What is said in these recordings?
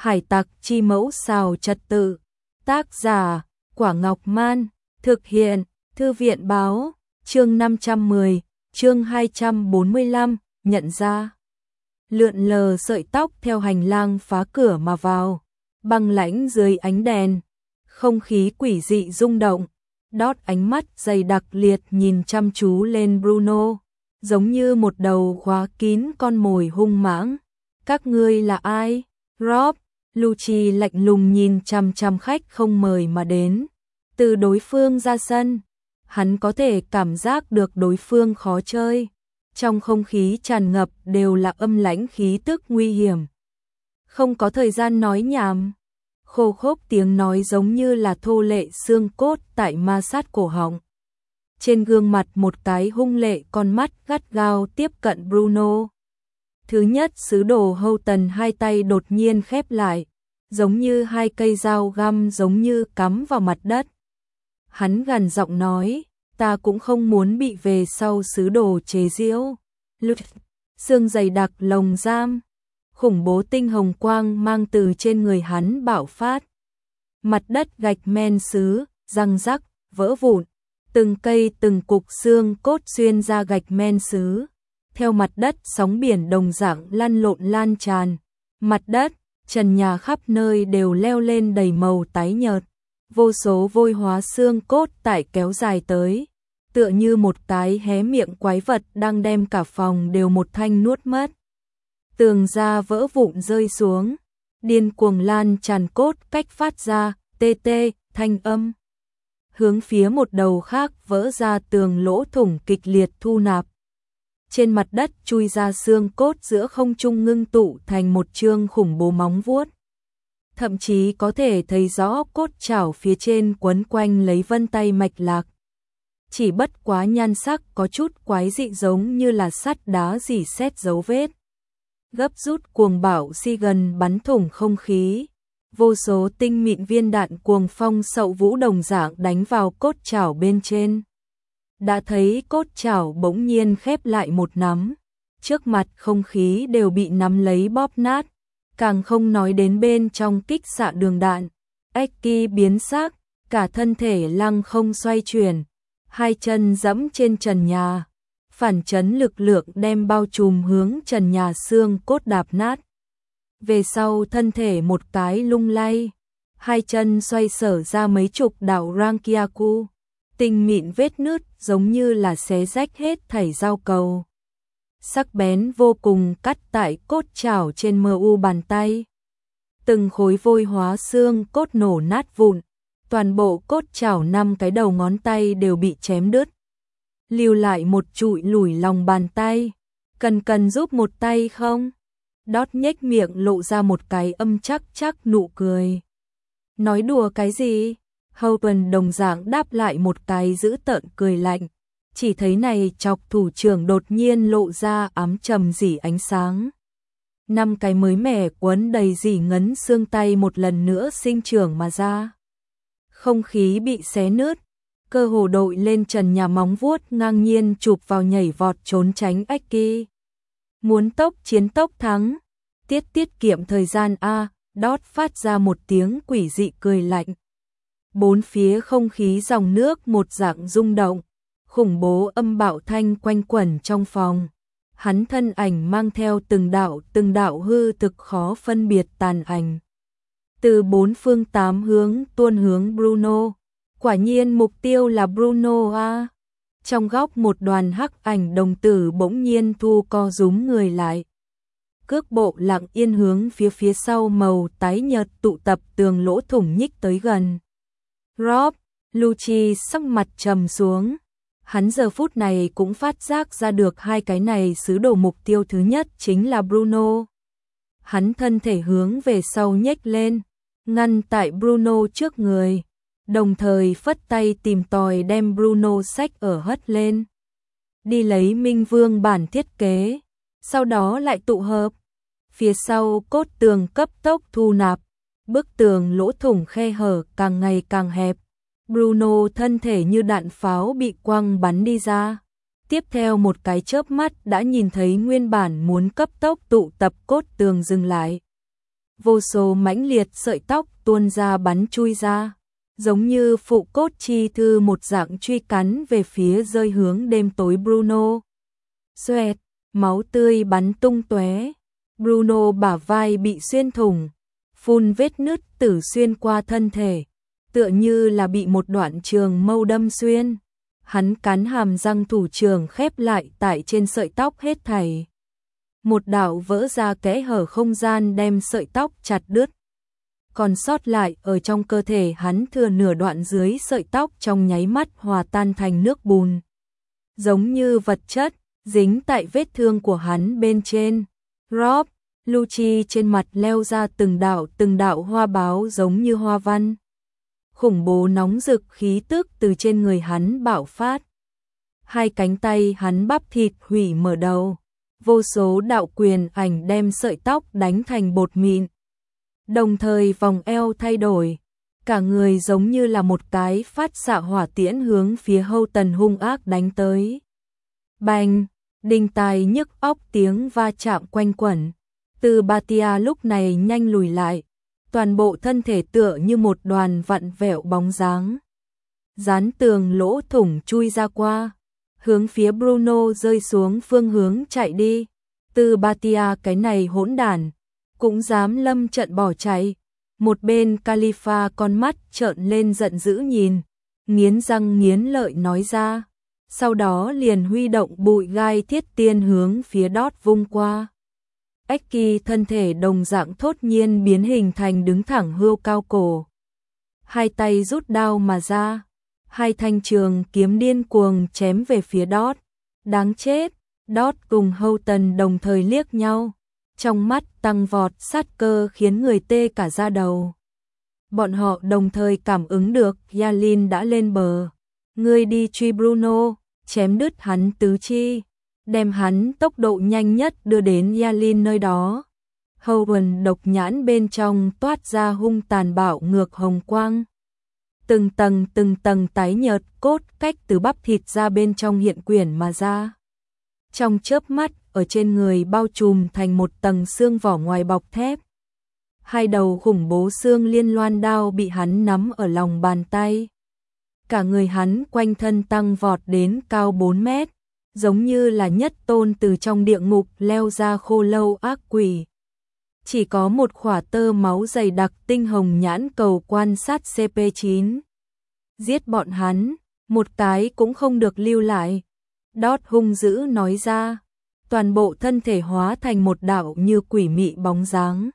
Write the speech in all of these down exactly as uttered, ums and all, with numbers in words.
Hải tặc chi mẫu xào trật tự. Tác giả, Quả Ngọc Man. Thực hiện, Thư viện báo. Chương năm trăm mười, chương hai trăm bốn mươi lăm, nhận ra. Lượn lờ sợi tóc theo hành lang phá cửa mà vào. Băng lãnh dưới ánh đèn. Không khí quỷ dị rung động. Đót ánh mắt dày đặc liệt nhìn chăm chú lên Bruno. Giống như một đầu khóa kín con mồi hung mãng. Các ngươi là ai? Rob, Lucci lạnh lùng nhìn chăm chăm khách không mời mà đến. Từ đối phương ra sân, hắn có thể cảm giác được đối phương khó chơi. Trong không khí tràn ngập đều là âm lãnh khí tức nguy hiểm. Không có thời gian nói nhảm. Khô khốc tiếng nói giống như là thô lệ xương cốt tại ma sát cổ họng. Trên gương mặt một cái hung lệ con mắt gắt gao tiếp cận Bruno. Thứ nhất sứ đồ Houghton hai tay đột nhiên khép lại, giống như hai cây dao găm giống như cắm vào mặt đất. Hắn gằn giọng nói, ta cũng không muốn bị về sau sứ đồ chế giễu. Xương dày đặc lồng giam, khủng bố tinh hồng quang mang từ trên người hắn bạo phát. Mặt đất gạch men sứ, răng rắc, vỡ vụn, từng cây từng cục xương cốt xuyên ra gạch men sứ. Theo mặt đất sóng biển đồng dạng lăn lộn lan tràn. Mặt đất, trần nhà khắp nơi đều leo lên đầy màu tái nhợt. Vô số vôi hóa xương cốt tại kéo dài tới. Tựa như một cái hé miệng quái vật đang đem cả phòng đều một thanh nuốt mất. Tường da vỡ vụn rơi xuống. Điên cuồng lan tràn cốt cách phát ra, tê tê, thanh âm. Hướng phía một đầu khác vỡ ra tường lỗ thủng kịch liệt thu nạp. Trên mặt đất chui ra xương cốt giữa không trung ngưng tụ thành một chương khủng bố móng vuốt. Thậm chí có thể thấy rõ cốt chảo phía trên quấn quanh lấy vân tay mạch lạc. Chỉ bất quá nhan sắc có chút quái dị giống như là sắt đá rỉ sét dấu vết. Gấp rút cuồng bạo si gần bắn thủng không khí. Vô số tinh mịn viên đạn cuồng phong sậu vũ đồng dạng đánh vào cốt chảo bên trên. Đã thấy cốt chảo bỗng nhiên khép lại một nắm. Trước mặt không khí đều bị nắm lấy bóp nát. Càng không nói đến bên trong kích xạ đường đạn. Eki biến sắc, cả thân thể lăng không xoay chuyển. Hai chân dẫm trên trần nhà. Phản chấn lực lượng đem bao trùm hướng trần nhà xương cốt đạp nát. Về sau thân thể một cái lung lay. Hai chân xoay sở ra mấy chục đạo Rankiaku. Tinh mịn vết nứt giống như là xé rách hết thảy dao cầu. Sắc bén vô cùng cắt tại cốt chảo trên mờ u bàn tay. Từng khối vôi hóa xương cốt nổ nát vụn. Toàn bộ cốt chảo năm cái đầu ngón tay đều bị chém đứt. Lưu lại một trụi lủi lòng bàn tay. Cần cần giúp một tay không? Đót nhếch miệng lộ ra một cái âm chắc chắc nụ cười. Nói đùa cái gì? Houghton đồng dạng đáp lại một cái dữ tợn cười lạnh. Chỉ thấy này chọc thủ trưởng đột nhiên lộ ra ám trầm rỉ ánh sáng. Năm cái mới mẻ quấn đầy rỉ ngấn xương tay một lần nữa sinh trưởng mà ra. Không khí bị xé nứt. Cơ hồ đội lên trần nhà móng vuốt ngang nhiên chụp vào nhảy vọt trốn tránh Eki. Muốn tốc chiến tốc thắng. Tiết tiết kiệm thời gian a. Đót phát ra một tiếng quỷ dị cười lạnh. Bốn phía không khí dòng nước một dạng rung động, khủng bố âm bạo thanh quanh quẩn trong phòng. Hắn thân ảnh mang theo từng đạo từng đạo hư thực khó phân biệt tàn ảnh. Từ bốn phương tám hướng tuôn hướng Bruno. Quả nhiên mục tiêu là Bruno a. Trong góc một đoàn hắc ảnh đồng tử bỗng nhiên thu co rúm người lại. Cước bộ lặng yên hướng phía phía sau màu tái nhợt tụ tập tường lỗ thủng nhích tới gần. Rob, Lucci sắc mặt trầm xuống. Hắn giờ phút này cũng phát giác ra được hai cái này sứ đồ mục tiêu thứ nhất chính là Bruno. Hắn thân thể hướng về sau nhếch lên, ngăn tại Bruno trước người, đồng thời phất tay tìm tòi đem Bruno xách ở hất lên. Đi lấy Minh Vương bản thiết kế, sau đó lại tụ hợp. Phía sau cốt tường cấp tốc thu nạp. Bức tường lỗ thủng khe hở càng ngày càng hẹp. Bruno thân thể như đạn pháo bị quăng bắn đi ra. Tiếp theo một cái chớp mắt đã nhìn thấy nguyên bản muốn cấp tốc tụ tập cốt tường dừng lại. vô số mãnh liệt sợi tóc tuôn ra bắn chui ra, giống như phụ cốt chi thư một dạng truy cắn về phía rơi hướng đêm tối Bruno. Xoẹt, máu tươi bắn tung tóe, Bruno bả vai bị xuyên thủng, phun vết nứt tử xuyên qua thân thể, tựa như là bị một đoạn trường mâu đâm xuyên. Hắn cắn hàm răng thủ trưởng khép lại tại trên sợi tóc hết thảy. Một đạo vỡ ra kẽ hở không gian đem sợi tóc chặt đứt. Còn sót lại ở trong cơ thể hắn thừa nửa đoạn dưới sợi tóc trong nháy mắt hòa tan thành nước bùn. Giống như vật chất, dính tại vết thương của hắn bên trên. Rob, Lucci trên mặt leo ra từng đạo từng đạo hoa báo giống như hoa văn. Khủng bố nóng rực khí tức từ trên người hắn bạo phát. Hai cánh tay hắn bắp thịt hủy mở đầu. Vô số đạo quyền ảnh đem sợi tóc đánh thành bột mịn. Đồng thời vòng eo thay đổi. Cả người giống như là một cái phát xạ hỏa tiễn hướng phía Houghton hung ác đánh tới. Bành, đinh tai nhức óc tiếng va chạm quanh quẩn. Từ Batia lúc này nhanh lùi lại. Toàn bộ thân thể tựa như một đoàn vặn vẹo bóng dáng. Dán tường lỗ thủng chui ra qua. Hướng phía Bruno rơi xuống phương hướng chạy đi. Từ Batia cái này hỗn đản, cũng dám lâm trận bỏ chạy. Một bên Khalifa con mắt trợn lên giận dữ nhìn, nghiến răng nghiến lợi nói ra. Sau đó liền huy động bụi gai thiết tiên hướng phía đót vung qua. Eki thân thể đồng dạng thốt nhiên biến hình thành đứng thẳng hươu cao cổ. Hai tay rút đao mà ra. Hai thanh trường kiếm điên cuồng chém về phía đót. Đáng chết, đót cùng Houghton đồng thời liếc nhau. Trong mắt tăng vọt sát cơ khiến người tê cả da đầu. Bọn họ đồng thời cảm ứng được Yalin đã lên bờ. Ngươi đi truy Bruno, chém đứt hắn tứ chi. Đem hắn tốc độ nhanh nhất đưa đến Yalin nơi đó. Houghton độc nhãn bên trong toát ra hung tàn bạo ngược hồng quang. Từng tầng từng tầng tái nhợt cốt cách từ bắp thịt ra bên trong hiện quyển mà ra. Trong chớp mắt, ở trên người bao trùm thành một tầng xương vỏ ngoài bọc thép. Hai đầu khủng bố xương liên loan đao bị hắn nắm ở lòng bàn tay. Cả người hắn quanh thân tăng vọt đến cao bốn mét, giống như là nhất tôn từ trong địa ngục leo ra khô lâu ác quỷ. Chỉ có một khỏa tơ máu dày đặc tinh hồng nhãn cầu quan sát C P chín. Giết bọn hắn, một cái cũng không được lưu lại. Đót hung dữ nói ra, toàn bộ thân thể hóa thành một đạo như quỷ mị bóng dáng.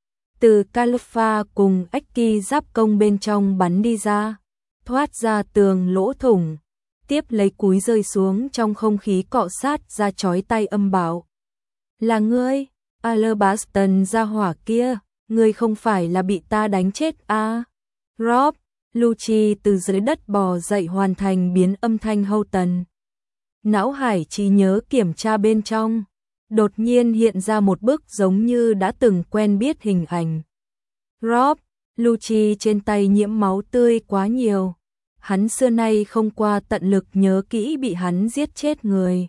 Từ Khalifa cùng Eki giáp công bên trong bắn đi ra, thoát ra tường lỗ thủng, tiếp lấy cúi rơi xuống trong không khí cọ sát ra chói tay âm bảo. Là ngươi, Alabaston gia hỏa kia, ngươi không phải là bị ta đánh chết à? Rob, Lucci từ dưới đất bò dậy hoàn thành biến âm thanh Houghton. Não hải trí nhớ kiểm tra bên trong, đột nhiên hiện ra một bức giống như đã từng quen biết hình ảnh. Rob, Lucci trên tay nhiễm máu tươi quá nhiều. Hắn xưa nay không qua tận lực nhớ kỹ bị hắn giết chết người.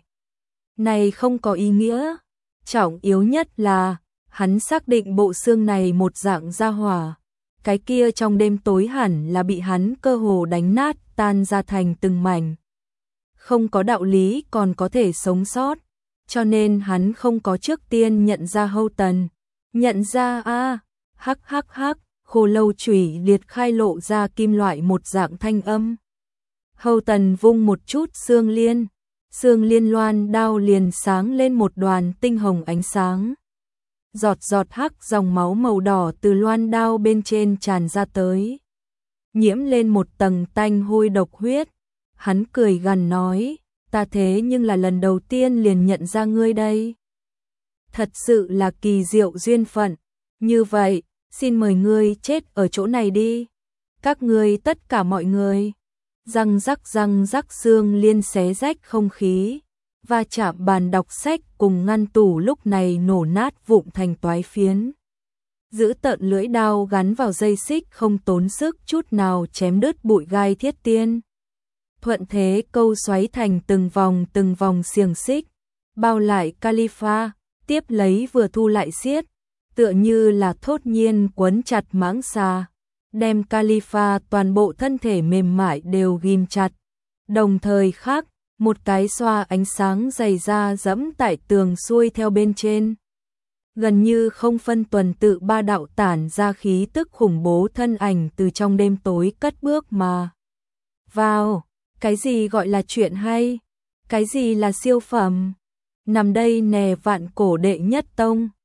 Này không có ý nghĩa. Trọng yếu nhất là, hắn xác định bộ xương này một dạng gia hỏa. Cái kia trong đêm tối hẳn là bị hắn cơ hồ đánh nát, tan ra thành từng mảnh. Không có đạo lý còn có thể sống sót. Cho nên hắn không có trước tiên nhận ra Houghton. Nhận ra a hắc hắc hắc, khô lâu chủy liệt khai lộ ra kim loại một dạng thanh âm. Houghton vung một chút xương liên. Xương liên loan đao liền sáng lên một đoàn tinh hồng ánh sáng. Giọt giọt hắc dòng máu màu đỏ từ loan đao bên trên tràn ra tới. Nhiễm lên một tầng tanh hôi độc huyết. Hắn cười gằn nói, ta thế nhưng là lần đầu tiên liền nhận ra ngươi đây. Thật sự là kỳ diệu duyên phận. Như vậy, xin mời ngươi chết ở chỗ này đi. Các ngươi tất cả mọi người. Răng rắc răng rắc xương liên xé rách không khí, và chạm bàn đọc sách cùng ngăn tủ lúc này nổ nát vụn thành toái phiến. Giữ tợn lưỡi đao gắn vào dây xích không tốn sức chút nào chém đứt bụi gai thiết tiên. Thuận thế câu xoáy thành từng vòng từng vòng xiềng xích, bao lại Khalifa, tiếp lấy vừa thu lại xiết. tựa như là thốt nhiên quấn chặt mãng xà, đem Khalifa toàn bộ thân thể mềm mại đều ghim chặt. Đồng thời khác, một cái xoa ánh sáng dày da dẫm tại tường xuôi theo bên trên. Gần như không phân tuần tự ba đạo tản ra khí tức khủng bố thân ảnh từ trong đêm tối cất bước mà vào. Cái gì gọi là chuyện hay? Cái gì là siêu phẩm? Nằm đây nè vạn cổ đệ nhất tông.